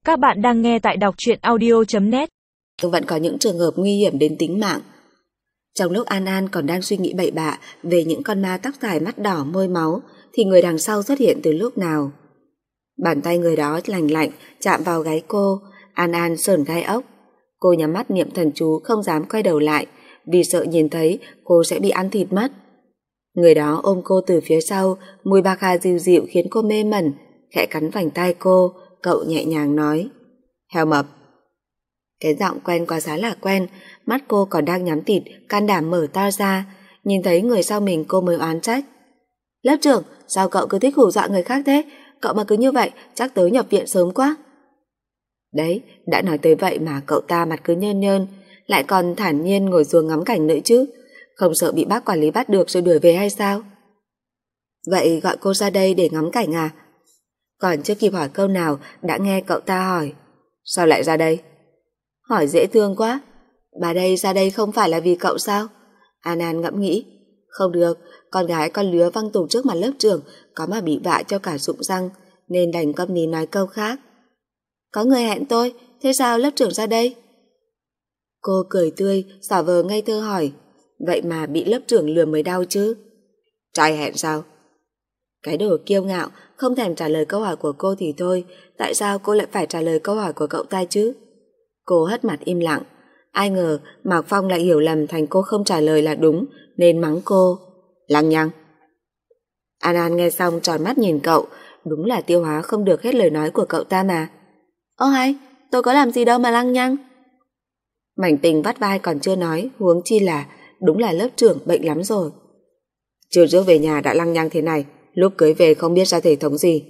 Các bạn đang nghe tại đọc truyện audio.net. Vẫn có những trường hợp nguy hiểm đến tính mạng. Trong lúc An An còn đang suy nghĩ bậy bạ về những con ma tóc dài mắt đỏ môi máu, thì người đằng sau xuất hiện từ lúc nào. Bàn tay người đó lành lạnh chạm vào gáy cô. An An sởn gai ốc. Cô nhắm mắt niệm thần chú, không dám quay đầu lại, vì sợ nhìn thấy cô sẽ bị ăn thịt mất. Người đó ôm cô từ phía sau, mùi bạc hà dịu dịu khiến cô mê mẩn, khẽ cắn vành tai cô. Cậu nhẹ nhàng nói: "Heo mập." Cái giọng quen quá giá là quen. Mắt cô còn đang nhắm tịt, can đảm mở to ra. Nhìn thấy người sau mình, cô mới oán trách: "Lớp trưởng, sao cậu cứ thích hù dọa người khác thế? Cậu mà cứ như vậy chắc tới nhập viện sớm quá." Đấy, đã nói tới vậy mà cậu ta mặt cứ nhơn nhơn, lại còn thản nhiên ngồi xuống ngắm cảnh nữa chứ. Không sợ bị bác quản lý bắt được rồi đuổi về hay sao? "Vậy gọi cô ra đây để ngắm cảnh à?" Còn chưa kịp hỏi câu nào đã nghe cậu ta hỏi: "Sao lại ra đây?" Hỏi dễ thương quá. "Bà đây ra đây không phải là vì cậu sao?" An An ngẫm nghĩ. Không được, con gái con lứa văng tục trước mặt lớp trưởng, có mà bị vạ cho cả rụng răng, nên đành câm nín nói câu khác: "Có người hẹn tôi, thế sao lớp trưởng ra đây?" Cô cười tươi, xả vờ ngây thơ hỏi. Vậy mà bị lớp trưởng lừa mới đau chứ. "Trai hẹn sao?" Cái đồ kiêu ngạo, không thèm trả lời câu hỏi của cô thì thôi, tại sao cô lại phải trả lời câu hỏi của cậu ta chứ? Cô hất mặt im lặng. Ai ngờ Mạc Phong lại hiểu lầm thành cô không trả lời là đúng, nên mắng cô: "Lăng nhăng." An An nghe xong tròn mắt nhìn cậu, đúng là tiêu hóa không được hết lời nói của cậu ta mà. "Ô hay, tôi có làm gì đâu mà lăng nhăng." Mảnh tình vắt vai còn chưa nói, huống chi là đúng là lớp trưởng bệnh lắm rồi. Chưa trước về nhà đã lăng nhăng thế này, lúc cưới về không biết ra thể thống gì.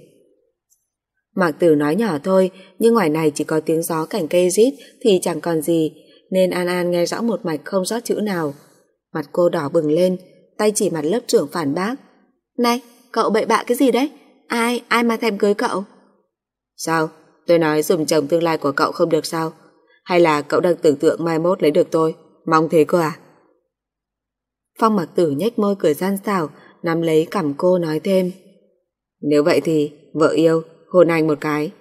Mạc Tử nói nhỏ thôi, nhưng ngoài này chỉ có tiếng gió cành cây rít thì chẳng còn gì, nên An An nghe rõ một mạch không sót chữ nào. Mặt cô đỏ bừng lên, tay chỉ mặt lớp trưởng phản bác: "Này, cậu bậy bạ cái gì đấy? Ai mà thèm cưới cậu?" "Sao? Tôi nói dùm chồng tương lai của cậu không được sao? Hay là cậu đang tưởng tượng mai mốt lấy được tôi? Mong thế cơ à?" Phong Mạc Tử nhếch môi cười gian xảo, nắm lấy cằm cô nói thêm: "Nếu vậy thì vợ yêu, hôn anh một cái."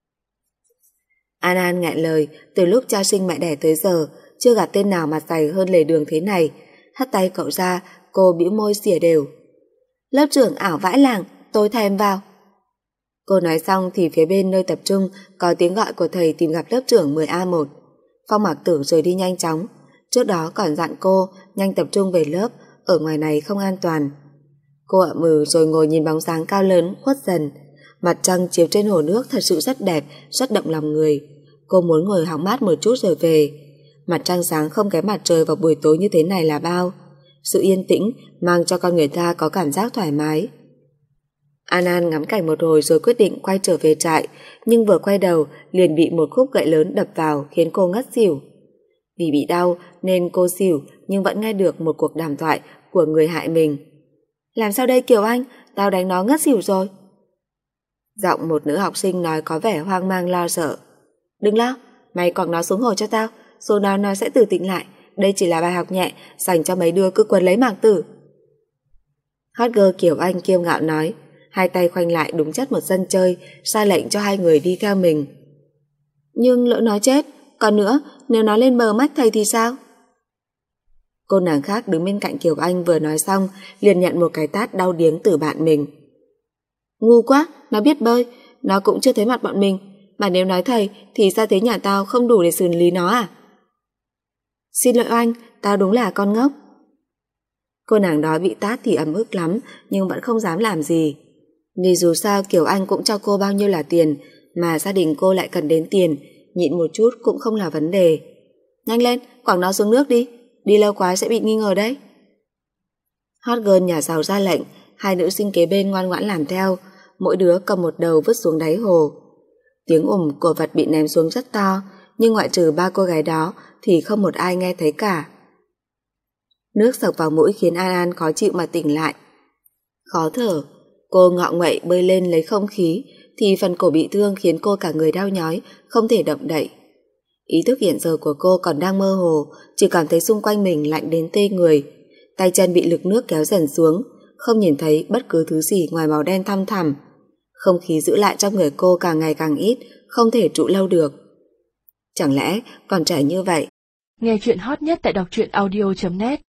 An An nghẹn lời, từ lúc cha sinh mẹ đẻ tới giờ chưa gặp tên nào mặt dày hơn lề đường thế này. Hất tay cậu ra, cô bĩu môi xỉa đều: "Lớp trưởng ảo vãi làng, tôi thèm vào." Cô nói xong thì phía bên nơi tập trung có tiếng gọi của thầy tìm gặp lớp trưởng 10A1. Phong Mạc Tử rời đi nhanh chóng, trước đó còn dặn cô nhanh tập trung về lớp, ở ngoài này không an toàn. Cô ậm ừ rồi ngồi nhìn bóng dáng cao lớn khuất dần. Mặt trăng chiếu trên hồ nước thật sự rất đẹp, rất động lòng người. Cô muốn ngồi hóng mát một chút rồi về. Mặt trăng sáng không kém mặt trời vào buổi tối như thế này là bao. Sự yên tĩnh mang cho con người ta có cảm giác thoải mái. An An ngắm cảnh một hồi rồi quyết định quay trở về trại, nhưng vừa quay đầu liền bị một khúc gậy lớn đập vào khiến cô ngất xỉu. Vì bị đau nên cô xỉu, nhưng vẫn nghe được một cuộc đàm thoại của người hại mình. "Làm sao đây Kiều Anh, tao đánh nó ngất xỉu rồi." Giọng một nữ học sinh nói có vẻ hoang mang lo sợ. "Đừng lo, mày quẳng nó xuống hồ cho tao, rồi nó sẽ tự tỉnh lại. Đây chỉ là bài học nhẹ dành cho mấy đứa cứ quấn lấy Mạc Tử." Hot girl Kiều Anh kiêu ngạo nói, hai tay khoanh lại đúng chất một sân chơi, ra lệnh cho hai người đi theo mình. "Nhưng lỡ nó chết, còn nữa, nếu nó lên bờ mách thầy thì sao?" Cô nàng khác đứng bên cạnh Kiều Anh vừa nói xong liền nhận một cái tát đau điếng từ bạn mình. "Ngu quá, nó biết bơi, nó cũng chưa thấy mặt bọn mình, mà nếu nói thầy thì sao thế, nhà tao không đủ để xử lý nó à?" "Xin lỗi anh, tao đúng là con ngốc." Cô nàng đó bị tát thì ấm ức lắm, nhưng vẫn không dám làm gì. Vì dù sao Kiều Anh cũng cho cô bao nhiêu là tiền, mà gia đình cô lại cần đến tiền, nhịn một chút cũng không là vấn đề. "Nhanh lên, quẳng nó xuống nước đi, đi lâu quá sẽ bị nghi ngờ đấy." Hot girl nhà giàu ra lệnh, hai nữ sinh kế bên ngoan ngoãn làm theo, mỗi đứa cầm một đầu vứt xuống đáy hồ. Tiếng của vật bị ném xuống rất to, nhưng ngoại trừ ba cô gái đó thì không một ai nghe thấy cả. Nước sộc vào mũi khiến An An khó chịu mà tỉnh lại. Khó thở, cô ngọ nguậy bơi lên lấy không khí, thì phần cổ bị thương khiến cô cả người đau nhói, không thể động đậy. Ý thức hiện giờ của cô còn đang mơ hồ, chỉ cảm thấy xung quanh mình lạnh đến tê người. Tay chân bị lực nước kéo dần xuống, không nhìn thấy bất cứ thứ gì ngoài màu đen thăm thẳm. Không khí giữ lại trong người cô càng ngày càng ít, không thể trụ lâu được. Chẳng lẽ còn trẻ như vậy? Nghe chuyện hot nhất tại đọc truyện audio.net